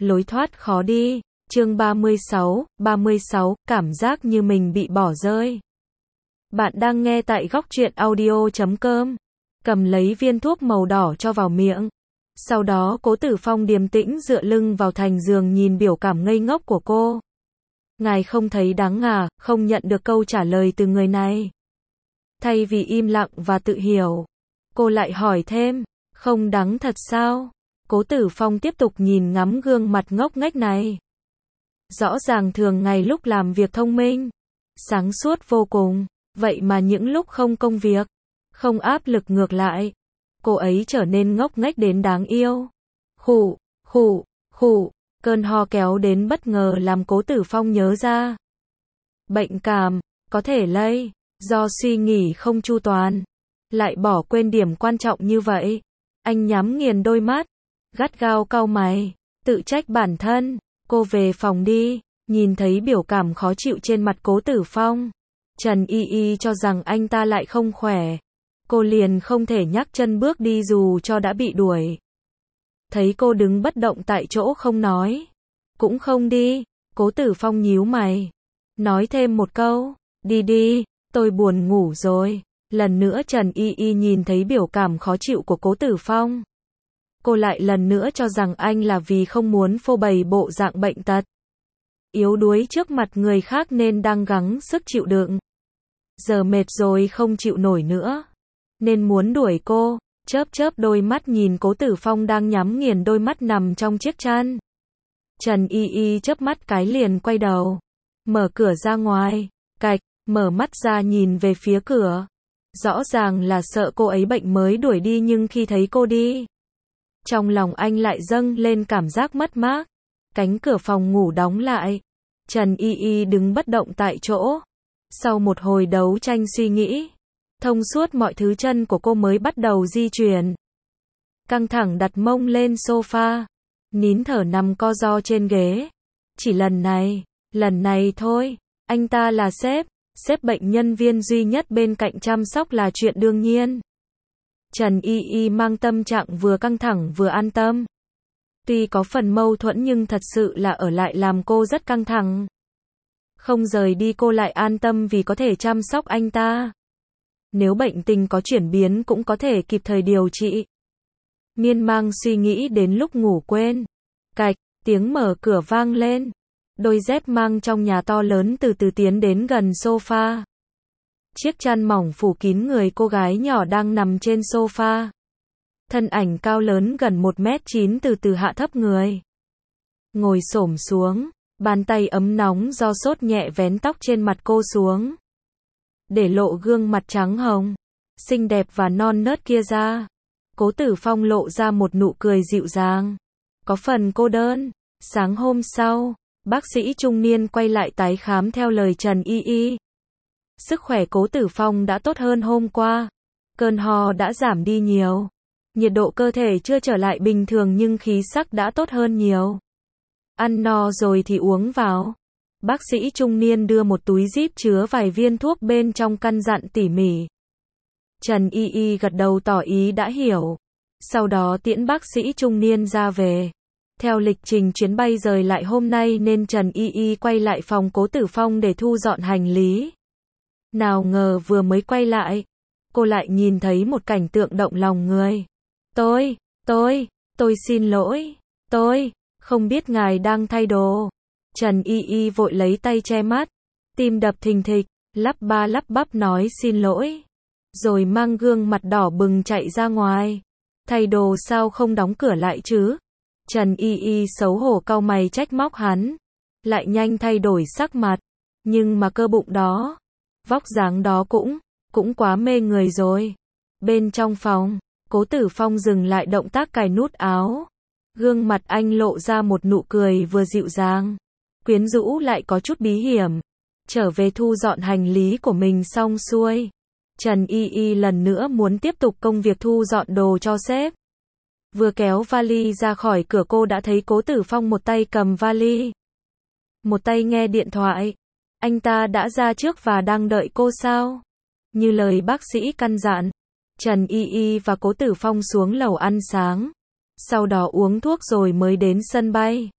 lối thoát khó đi. Chương 36, cảm giác như mình bị bỏ rơi. Bạn đang nghe tại Góc Truyện Audio.com. Cầm lấy viên thuốc màu đỏ cho vào miệng. Sau đó Cố Tử Phong điềm tĩnh dựa lưng vào thành giường nhìn biểu cảm ngây ngốc của cô. Ngài không thấy đáng à, không nhận được câu trả lời từ người này. Thay vì im lặng và tự hiểu, cô lại hỏi thêm, không đáng thật sao? Cố Tử Phong tiếp tục nhìn ngắm gương mặt ngốc nghếch này. Rõ ràng thường ngày lúc làm việc thông minh, sáng suốt vô cùng, vậy mà những lúc không công việc, không áp lực ngược lại, cô ấy trở nên ngốc nghếch đến đáng yêu. Khụ, cơn ho kéo đến bất ngờ làm Cố Tử Phong nhớ ra. Bệnh cảm, có thể lây, do suy nghĩ không chu toàn, lại bỏ quên điểm quan trọng như vậy. Anh nhắm nghiền đôi mắt, gắt gao cau mày, tự trách bản thân. Cô về phòng đi, nhìn thấy biểu cảm khó chịu trên mặt Cố Tử Phong. Trần Y Y cho rằng anh ta lại không khỏe. Cô liền không thể nhắc chân bước đi dù cho đã bị đuổi. Thấy cô đứng bất động tại chỗ không nói, cũng không đi, Cố Tử Phong nhíu mày. Nói thêm một câu, đi, tôi buồn ngủ rồi. Lần nữa Trần Y Y nhìn thấy biểu cảm khó chịu của Cố Tử Phong. Cô lại lần nữa cho rằng anh là vì không muốn phô bày bộ dạng bệnh tật, yếu đuối trước mặt người khác nên đang gắng sức chịu đựng. Giờ mệt rồi không chịu nổi nữa, nên muốn đuổi cô. Chớp đôi mắt nhìn Cố Tử Phong đang nhắm nghiền đôi mắt nằm trong chiếc chăn. Trần Y Y chớp mắt cái liền quay đầu, mở cửa ra ngoài, cạch, mở mắt ra nhìn về phía cửa. Rõ ràng là sợ cô ấy bệnh mới đuổi đi nhưng khi thấy cô đi, trong lòng anh lại dâng lên cảm giác mất mát. Cánh cửa phòng ngủ đóng lại. Trần Y Y đứng bất động tại chỗ. Sau một hồi đấu tranh suy nghĩ, thông suốt mọi thứ chân của cô mới bắt đầu di chuyển. Căng thẳng đặt mông lên sofa, nín thở nằm co ro trên ghế. Chỉ lần này thôi, anh ta là sếp bệnh nhân viên duy nhất bên cạnh chăm sóc là chuyện đương nhiên. Trần Y Y mang tâm trạng vừa căng thẳng vừa an tâm. Tuy có phần mâu thuẫn nhưng thật sự là ở lại làm cô rất căng thẳng. Không rời đi cô lại an tâm vì có thể chăm sóc anh ta. Nếu bệnh tình có chuyển biến cũng có thể kịp thời điều trị. Miên man suy nghĩ đến lúc ngủ quên. Cạch, tiếng mở cửa vang lên. Đôi dép mang trong nhà to lớn từ từ tiến đến gần sofa. Chiếc chăn mỏng phủ kín người cô gái nhỏ đang nằm trên sofa. Thân ảnh cao lớn gần 1m9 từ từ hạ thấp người. Ngồi xổm xuống, bàn tay ấm nóng do sốt nhẹ vén tóc trên mặt cô xuống. Để lộ gương mặt trắng hồng, xinh đẹp và non nớt kia ra. Cố Tử Phong lộ ra một nụ cười dịu dàng. Có phần cô đơn. Sáng hôm sau, bác sĩ trung niên quay lại tái khám theo lời Trần Y Y. Sức khỏe Cố Tử Phong đã tốt hơn hôm qua. Cơn ho đã giảm đi nhiều. Nhiệt độ cơ thể chưa trở lại bình thường nhưng khí sắc đã tốt hơn nhiều. Ăn no rồi thì uống vào. Bác sĩ trung niên đưa một túi zip chứa vài viên thuốc bên trong căn dặn tỉ mỉ. Trần Y Y gật đầu tỏ ý đã hiểu. Sau đó tiễn bác sĩ trung niên ra về. Theo lịch trình chuyến bay rời lại hôm nay nên Trần Y Y quay lại phòng Cố Tử Phong để thu dọn hành lý. Nào ngờ vừa mới quay lại, cô lại nhìn thấy một cảnh tượng động lòng người. Tôi xin lỗi, tôi không biết ngài đang thay đồ. Trần Y Y vội lấy tay che mắt, tim đập thình thịch, lắp ba lắp bắp nói xin lỗi, rồi mang gương mặt đỏ bừng chạy ra ngoài. Thay đồ sao không đóng cửa lại chứ? Trần Y Y xấu hổ cau mày trách móc hắn, lại nhanh thay đổi sắc mặt, nhưng mà cơ bụng đó, vóc dáng đó cũng quá mê người rồi. Bên trong phòng, Cố Tử Phong dừng lại động tác cài nút áo. Gương mặt anh lộ ra một nụ cười vừa dịu dàng, quyến rũ lại có chút bí hiểm. Trở về thu dọn hành lý của mình xong xuôi, Trần Y Y lần nữa muốn tiếp tục công việc thu dọn đồ cho sếp. Vừa kéo vali ra khỏi cửa cô đã thấy Cố Tử Phong một tay cầm vali, một tay nghe điện thoại. Anh ta đã ra trước và đang đợi cô sao? Như lời bác sĩ căn dặn, Trần Y Y và Cố Tử Phong xuống lầu ăn sáng, sau đó uống thuốc rồi mới đến sân bay.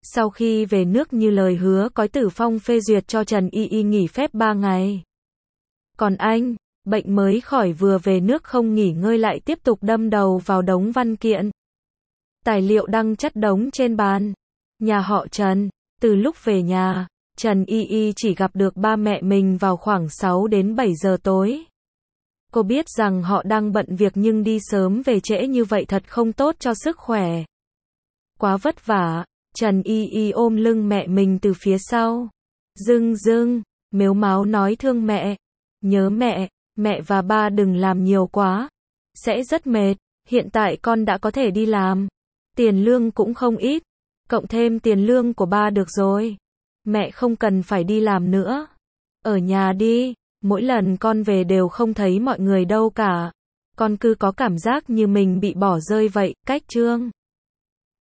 Sau khi về nước như lời hứa Cói Tử Phong phê duyệt cho Trần Y Y nghỉ phép 3 ngày. Còn anh, bệnh mới khỏi vừa về nước không nghỉ ngơi lại tiếp tục đâm đầu vào đống văn kiện. Tài liệu đăng chất đống trên bàn. Nhà họ Trần, từ lúc về nhà, Trần Y Y chỉ gặp được ba mẹ mình vào khoảng 6 đến 7 giờ tối. Cô biết rằng họ đang bận việc nhưng đi sớm về trễ như vậy thật không tốt cho sức khỏe. Quá vất vả, Trần Y Y ôm lưng mẹ mình từ phía sau. Dưng dưng, mếu máo nói thương mẹ. Nhớ mẹ, mẹ và ba đừng làm nhiều quá. Sẽ rất mệt, hiện tại con đã có thể đi làm. Tiền lương cũng không ít. Cộng thêm tiền lương của ba được rồi. Mẹ không cần phải đi làm nữa. Ở nhà đi, mỗi lần con về đều không thấy mọi người đâu cả. Con cứ có cảm giác như mình bị bỏ rơi vậy, cách Trương.